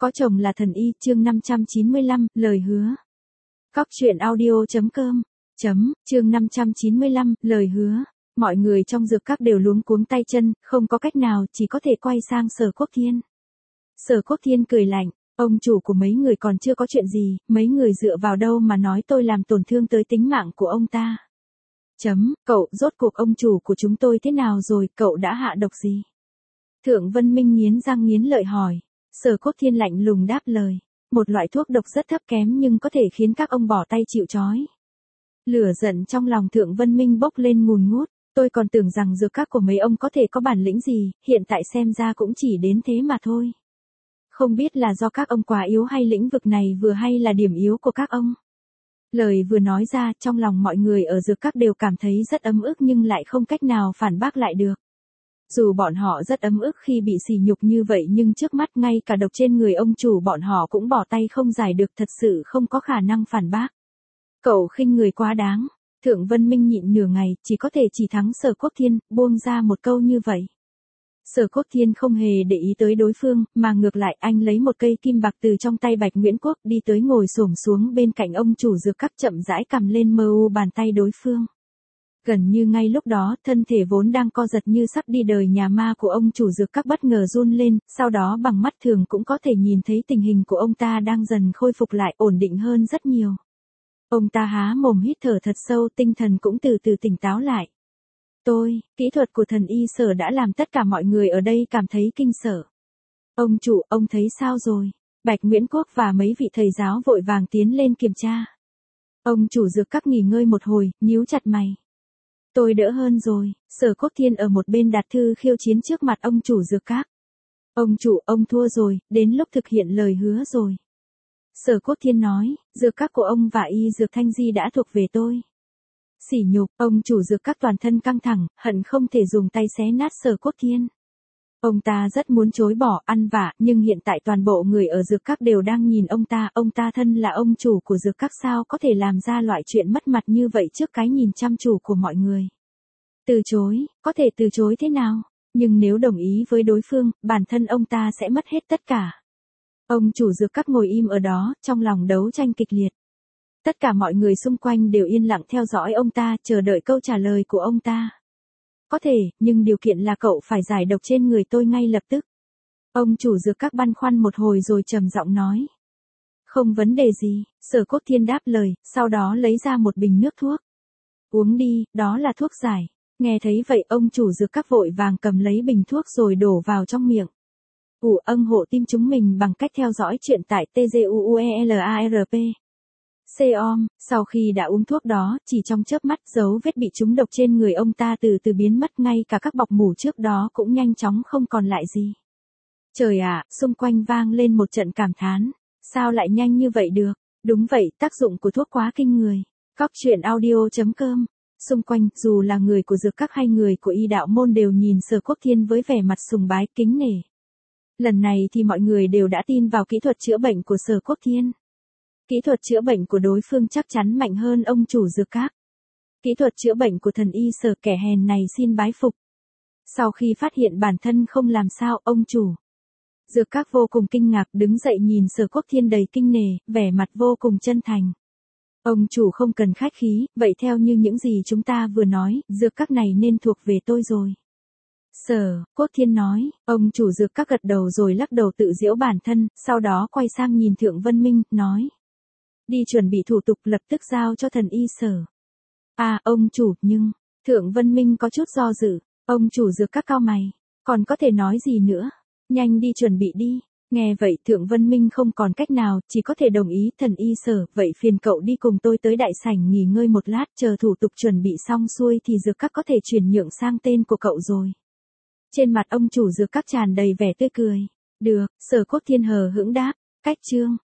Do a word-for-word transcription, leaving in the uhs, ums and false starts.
Có chồng là thần y, chương năm trăm chín mươi lăm, lời hứa. Cóc truyện audio chấm com, chấm, chương năm trăm chín mươi lăm, lời hứa. Mọi người trong dược các đều luống cuống tay chân, không có cách nào, chỉ có thể quay sang Sở Quốc Thiên. Sở Quốc Thiên cười lạnh, ông chủ của mấy người còn chưa có chuyện gì, mấy người dựa vào đâu mà nói tôi làm tổn thương tới tính mạng của ông ta. Chấm, cậu, rốt cuộc ông chủ của chúng tôi thế nào rồi, cậu đã hạ độc gì? Thượng Vân Minh nghiến răng nghiến lợi hỏi. Sở Quốc Thiên lạnh lùng đáp lời, một loại thuốc độc rất thấp kém nhưng có thể khiến các ông bỏ tay chịu trói. Lửa giận trong lòng Thượng Vân Minh bốc lên ngùn ngút, tôi còn tưởng rằng dược các của mấy ông có thể có bản lĩnh gì, hiện tại xem ra cũng chỉ đến thế mà thôi. Không biết là do các ông quá yếu hay lĩnh vực này vừa hay là điểm yếu của các ông. Lời vừa nói ra, trong lòng mọi người ở dược các đều cảm thấy rất ấm ức nhưng lại không cách nào phản bác lại được. Dù bọn họ rất ấm ức khi bị sỉ nhục như vậy nhưng trước mắt ngay cả độc trên người ông chủ bọn họ cũng bỏ tay không giải được, thật sự không có khả năng phản bác. Cậu khinh người quá đáng. Thượng Vân Minh nhịn nửa ngày, chỉ có thể chỉ thắng Sở Quốc Thiên, buông ra một câu như vậy. Sở Quốc Thiên không hề để ý tới đối phương, mà ngược lại anh lấy một cây kim bạc từ trong tay Bạch Nguyễn Quốc đi tới ngồi xổm xuống bên cạnh ông chủ dược các, chậm rãi cầm lên mơ u bàn tay đối phương. Gần như ngay lúc đó, thân thể vốn đang co giật như sắp đi đời nhà ma của ông chủ dược các bất ngờ run lên, sau đó bằng mắt thường cũng có thể nhìn thấy tình hình của ông ta đang dần khôi phục lại, ổn định hơn rất nhiều. Ông ta há mồm hít thở thật sâu, tinh thần cũng từ từ tỉnh táo lại. Tôi, kỹ thuật của thần y Sở đã làm tất cả mọi người ở đây cảm thấy kinh sợ. Ông chủ, ông thấy sao rồi? Bạch Nguyễn Quốc và mấy vị thầy giáo vội vàng tiến lên kiểm tra. Ông chủ dược các nghỉ ngơi một hồi, nhíu chặt mày. Tôi đỡ hơn rồi. Sở Quốc Thiên ở một bên đặt thư khiêu chiến trước mặt ông chủ dược các. Ông chủ, ông thua rồi, đến lúc thực hiện lời hứa rồi. Sở Quốc Thiên nói, dược các của ông và y dược Thanh Di đã thuộc về tôi. Sỉ nhục, ông chủ dược các toàn thân căng thẳng, hận không thể dùng tay xé nát Sở Quốc Thiên. Ông ta rất muốn chối bỏ, ăn vạ, nhưng hiện tại toàn bộ người ở dược các đều đang nhìn ông ta, ông ta thân là ông chủ của dược các sao có thể làm ra loại chuyện mất mặt như vậy trước cái nhìn chăm chú của mọi người. Từ chối, có thể từ chối thế nào, nhưng nếu đồng ý với đối phương, bản thân ông ta sẽ mất hết tất cả. Ông chủ dược các ngồi im ở đó, trong lòng đấu tranh kịch liệt. Tất cả mọi người xung quanh đều yên lặng theo dõi ông ta, chờ đợi câu trả lời của ông ta. Có thể, nhưng điều kiện là cậu phải giải độc trên người tôi ngay lập tức. Ông chủ dược các băn khoăn một hồi rồi trầm giọng nói. Không vấn đề gì, Sở Quốc Thiên đáp lời, sau đó lấy ra một bình nước thuốc. Uống đi, đó là thuốc giải. Nghe thấy vậy ông chủ dược các vội vàng cầm lấy bình thuốc rồi đổ vào trong miệng. Ủ âng hộ tim chúng mình bằng cách theo dõi chuyện tại T G U U E L A R P. Xeom, sau khi đã uống thuốc đó, chỉ trong chớp mắt dấu vết bị trúng độc trên người ông ta từ từ biến mất, ngay cả các bọc mủ trước đó cũng nhanh chóng không còn lại gì. Trời ạ, xung quanh vang lên một trận cảm thán. Sao lại nhanh như vậy được? Đúng vậy, tác dụng của thuốc quá kinh người. Cóc truyện audio chấm com. Xung quanh, dù là người của dược các hay người của y đạo môn đều nhìn Sở Quốc Thiên với vẻ mặt sùng bái, kính nể. Lần này thì mọi người đều đã tin vào kỹ thuật chữa bệnh của Sở Quốc Thiên. Kỹ thuật chữa bệnh của đối phương chắc chắn mạnh hơn ông chủ dược các. Kỹ thuật chữa bệnh của thần y Sở kẻ hèn này xin bái phục. Sau khi phát hiện bản thân không làm sao, ông chủ dược các vô cùng kinh ngạc, đứng dậy nhìn Sở Quốc Thiên đầy kinh nể, vẻ mặt vô cùng chân thành. Ông chủ không cần khách khí, vậy theo như những gì chúng ta vừa nói, dược các này nên thuộc về tôi rồi. Sở Quốc Thiên nói, ông chủ dược các gật đầu rồi lắc đầu tự giễu bản thân, sau đó quay sang nhìn Thượng Vân Minh, nói. Đi chuẩn bị thủ tục, lập tức giao cho thần y Sở. À, ông chủ, nhưng, Thượng Vân Minh có chút do dự, ông chủ dược các cau mày, còn có thể nói gì nữa, nhanh đi chuẩn bị đi. Nghe vậy Thượng Vân Minh không còn cách nào, chỉ có thể đồng ý. Thần y Sở, vậy phiền cậu đi cùng tôi tới đại sảnh nghỉ ngơi một lát, chờ thủ tục chuẩn bị xong xuôi thì dược các có thể chuyển nhượng sang tên của cậu rồi. Trên mặt ông chủ dược các tràn đầy vẻ tươi cười. Được, Sở Quốc Thiên hờ hững đáp. Cách chương